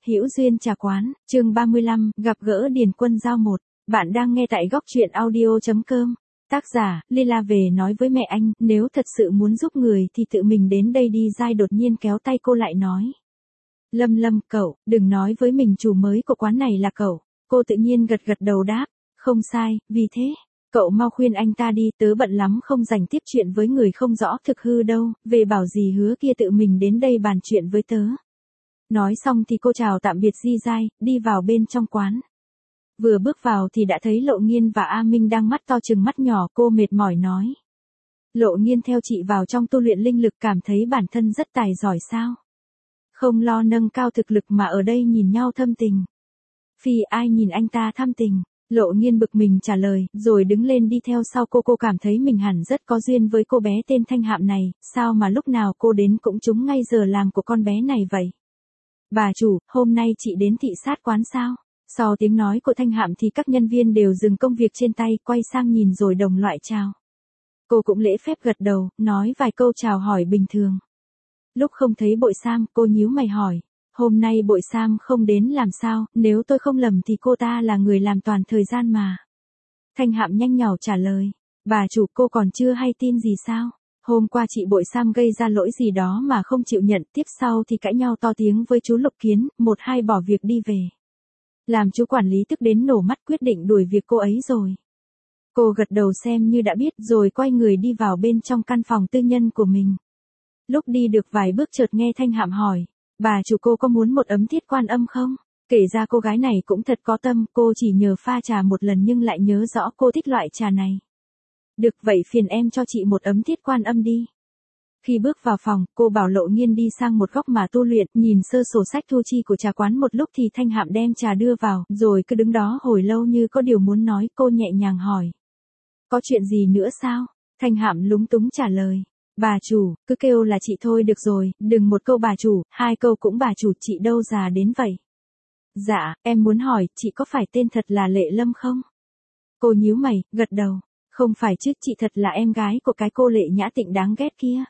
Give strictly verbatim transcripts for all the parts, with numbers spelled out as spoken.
Hữu Duyên Trà Quán, chương ba mươi lăm, gặp gỡ Điền Quân Giao một. Bạn đang nghe tại góc truyện audio chấm com. Tác giả, Lila về nói với mẹ anh, nếu thật sự muốn giúp người thì tự mình đến đây đi. Giai đột nhiên kéo tay cô lại nói. Lâm Lâm, cậu, đừng nói với mình chủ mới của quán này là cậu. Cô tự nhiên gật gật đầu đáp, không sai, vì thế. Cậu mau khuyên anh ta đi, tớ bận lắm không dành tiếp chuyện với người không rõ thực hư đâu, về bảo gì hứa kia tự mình đến đây bàn chuyện với tớ. Nói xong thì cô chào tạm biệt Di Giai, đi vào bên trong quán. Vừa bước vào thì đã thấy Lộ Nghiên và A Minh đang mắt to chừng mắt nhỏ, cô mệt mỏi nói. Lộ Nghiên theo chị vào trong tu luyện linh lực, cảm thấy bản thân rất tài giỏi sao? Không lo nâng cao thực lực mà ở đây nhìn nhau thâm tình. Phi ai nhìn anh ta thâm tình. Lộ Nghiên bực mình trả lời, rồi đứng lên đi theo sau cô. Cô cảm thấy mình hẳn rất có duyên với cô bé tên Thanh Hạm này, sao mà lúc nào cô đến cũng trúng ngay giờ làm của con bé này vậy? Bà chủ, hôm nay chị đến thị sát quán sao? Sau tiếng nói của Thanh Hạm thì các nhân viên đều dừng công việc trên tay, quay sang nhìn rồi đồng loại chào. Cô cũng lễ phép gật đầu, nói vài câu chào hỏi bình thường. Lúc không thấy Bội Sam, cô nhíu mày hỏi. Hôm nay Bội Sam không đến làm sao, nếu tôi không lầm thì cô ta là người làm toàn thời gian mà. Thanh Hạm nhanh nhảu trả lời. Bà chủ, cô còn chưa hay tin gì sao? Hôm qua chị Bội Sam gây ra lỗi gì đó mà không chịu nhận, tiếp sau thì cãi nhau to tiếng với chú Lục Kiến, một hai bỏ việc đi về. Làm chú quản lý tức đến nổ mắt, quyết định đuổi việc cô ấy rồi. Cô gật đầu xem như đã biết rồi quay người đi vào bên trong căn phòng tư nhân của mình. Lúc đi được vài bước chợt nghe Thanh Hạm hỏi. Bà chủ, cô có muốn một ấm Thiết Quan Âm không? Kể ra cô gái này cũng thật có tâm, cô chỉ nhờ pha trà một lần nhưng lại nhớ rõ cô thích loại trà này. Được, vậy phiền em cho chị một ấm Thiết Quan Âm đi. Khi bước vào phòng, cô bảo Lộ Nghiên đi sang một góc mà tu luyện, nhìn sơ sổ sách thu chi của trà quán một lúc thì Thanh Hạm đem trà đưa vào, rồi cứ đứng đó hồi lâu như có điều muốn nói. Cô nhẹ nhàng hỏi. Có chuyện gì nữa sao? Thanh Hạm lúng túng trả lời. Bà chủ, cứ kêu là chị thôi được rồi, đừng một câu bà chủ, hai câu cũng bà chủ, chị đâu già đến vậy. Dạ, em muốn hỏi, chị có phải tên thật là Lệ Lâm không? Cô nhíu mày, gật đầu. Không phải chứ, chị thật là em gái của cái cô Lệ Nhã Tịnh đáng ghét kia.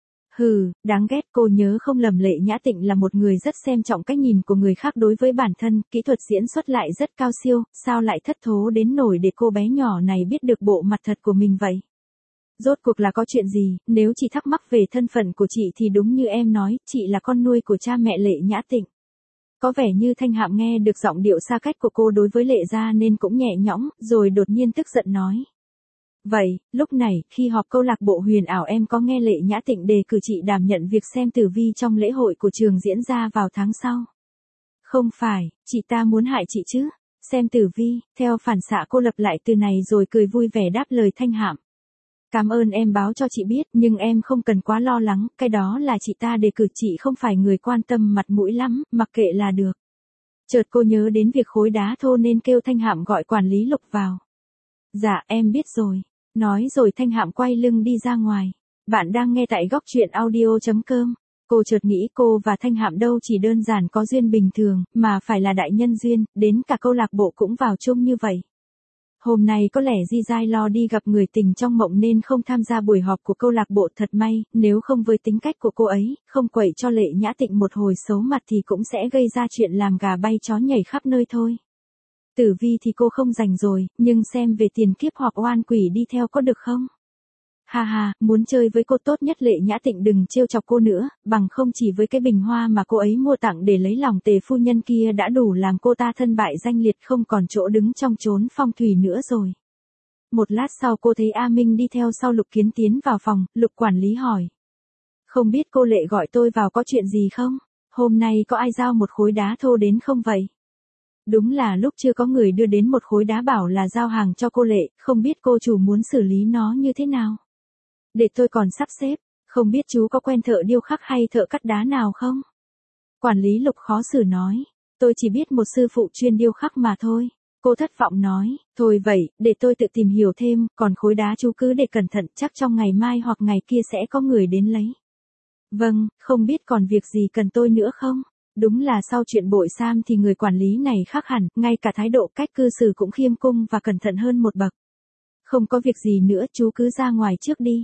Hừ, đáng ghét. Cô nhớ không lầm Lệ Nhã Tịnh là một người rất xem trọng cách nhìn của người khác đối với bản thân, kỹ thuật diễn xuất lại rất cao siêu, sao lại thất thố đến nổi để cô bé nhỏ này biết được bộ mặt thật của mình vậy? Rốt cuộc là có chuyện gì? Nếu chị thắc mắc về thân phận của chị thì đúng như em nói, chị là con nuôi của cha mẹ Lệ Nhã Tịnh. Có vẻ như Thanh Hạm nghe được giọng điệu xa cách của cô đối với Lệ gia nên cũng nhẹ nhõm, rồi đột nhiên tức giận nói. Vậy, lúc này, khi họp câu lạc bộ huyền ảo em có nghe Lệ Nhã Tịnh đề cử chị đảm nhận việc xem tử vi trong lễ hội của trường diễn ra vào tháng sau? Không phải, chị ta muốn hại chị chứ? Xem tử vi, theo phản xạ cô lập lại từ này rồi cười vui vẻ đáp lời Thanh Hạm. Cảm ơn em báo cho chị biết, nhưng em không cần quá lo lắng, cái đó là chị ta đề cử, chị không phải người quan tâm mặt mũi lắm, mặc kệ là được. Chợt cô nhớ đến việc khối đá thô nên kêu Thanh Hạm gọi quản lý Lục vào. Dạ, em biết rồi. Nói rồi Thanh Hạm quay lưng đi ra ngoài. Bạn đang nghe tại góc truyện audio chấm com. Cô chợt nghĩ cô và Thanh Hạm đâu chỉ đơn giản có duyên bình thường, mà phải là đại nhân duyên, đến cả câu lạc bộ cũng vào chung như vậy. Hôm nay có lẽ Di Giai lo đi gặp người tình trong mộng nên không tham gia buổi họp của câu lạc bộ, thật may, nếu không với tính cách của cô ấy, không quậy cho Lệ Nhã Tịnh một hồi xấu mặt thì cũng sẽ gây ra chuyện làm gà bay chó nhảy khắp nơi thôi. Tử vi thì cô không rành rồi, nhưng xem về tiền kiếp hoặc oan quỷ đi theo có được không? Ha ha, muốn chơi với cô tốt nhất Lệ Nhã Tịnh đừng trêu chọc cô nữa, bằng không chỉ với cái bình hoa mà cô ấy mua tặng để lấy lòng Tề phu nhân kia đã đủ làm cô ta thân bại danh liệt, không còn chỗ đứng trong chốn phong thủy nữa rồi. Một lát sau cô thấy A Minh đi theo sau Lục Kiến tiến vào phòng, Lục quản lý hỏi. Không biết cô Lệ gọi tôi vào có chuyện gì không? Hôm nay có ai giao một khối đá thô đến không vậy? Đúng là lúc chưa có người đưa đến một khối đá bảo là giao hàng cho cô Lệ, không biết cô chủ muốn xử lý nó như thế nào? Để tôi còn sắp xếp, không biết chú có quen thợ điêu khắc hay thợ cắt đá nào không? Quản lý Lục khó xử nói, tôi chỉ biết một sư phụ chuyên điêu khắc mà thôi. Cô thất vọng nói, thôi vậy, để tôi tự tìm hiểu thêm, còn khối đá chú cứ để cẩn thận, chắc trong ngày mai hoặc ngày kia sẽ có người đến lấy. Vâng, không biết còn việc gì cần tôi nữa không? Đúng là sau chuyện Bội Sam thì người quản lý này khác hẳn, ngay cả thái độ cách cư xử cũng khiêm cung và cẩn thận hơn một bậc. Không có việc gì nữa, chú cứ ra ngoài trước đi.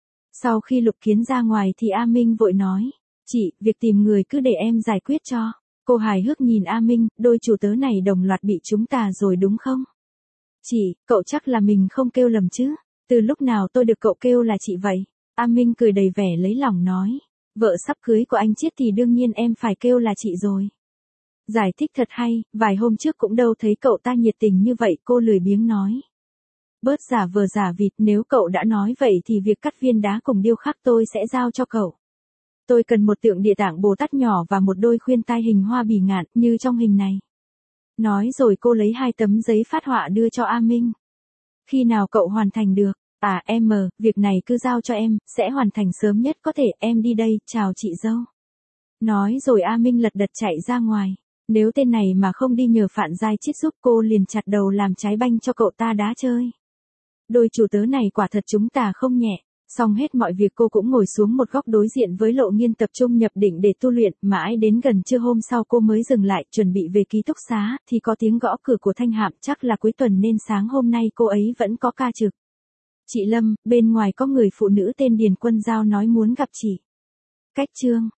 Sau khi Lục Kiến ra ngoài thì A Minh vội nói, chị, việc tìm người cứ để em giải quyết cho. Cô hài hước nhìn A Minh, đôi chủ tớ này đồng loạt bị chúng ta rồi đúng không? Chị, cậu chắc là mình không kêu lầm chứ? Từ lúc nào tôi được cậu kêu là chị vậy? A Minh cười đầy vẻ lấy lòng nói. Vợ sắp cưới của anh Chiết thì đương nhiên em phải kêu là chị rồi. Giải thích thật hay, vài hôm trước cũng đâu thấy cậu ta nhiệt tình như vậy, cô lười biếng nói. Bớt giả vờ giả vịt, nếu cậu đã nói vậy thì việc cắt viên đá cùng điêu khắc tôi sẽ giao cho cậu. Tôi cần một tượng Địa Tạng Bồ Tát nhỏ và một đôi khuyên tai hình hoa bỉ ngạn, như trong hình này. Nói rồi cô lấy hai tấm giấy phát họa đưa cho A Minh. Khi nào cậu hoàn thành được? À em, việc này cứ giao cho em, sẽ hoàn thành sớm nhất có thể, em đi đây, chào chị dâu. Nói rồi A Minh lật đật chạy ra ngoài. Nếu tên này mà không đi nhờ Phạn Giai Chiết giúp cô liền chặt đầu làm trái banh cho cậu ta đá chơi. Đôi chủ tớ này quả thật chúng ta không nhẹ. Xong hết mọi việc cô cũng ngồi xuống một góc đối diện với Lộ Nghiên tập trung nhập định để tu luyện, mãi đến gần trưa hôm sau cô mới dừng lại, chuẩn bị về ký túc xá, thì có tiếng gõ cửa của Thanh Hạm, chắc là cuối tuần nên sáng hôm nay cô ấy vẫn có ca trực. Chị Lâm, bên ngoài có người phụ nữ tên Điền Quân Giao nói muốn gặp chị. Cách chương